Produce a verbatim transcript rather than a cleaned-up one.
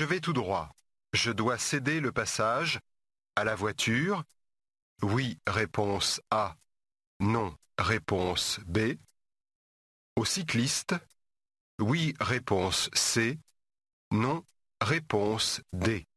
Je vais tout droit. Je dois céder le passage à la voiture. Oui, réponse A. Non, réponse B. Au cycliste. Oui, réponse C. Non, réponse D.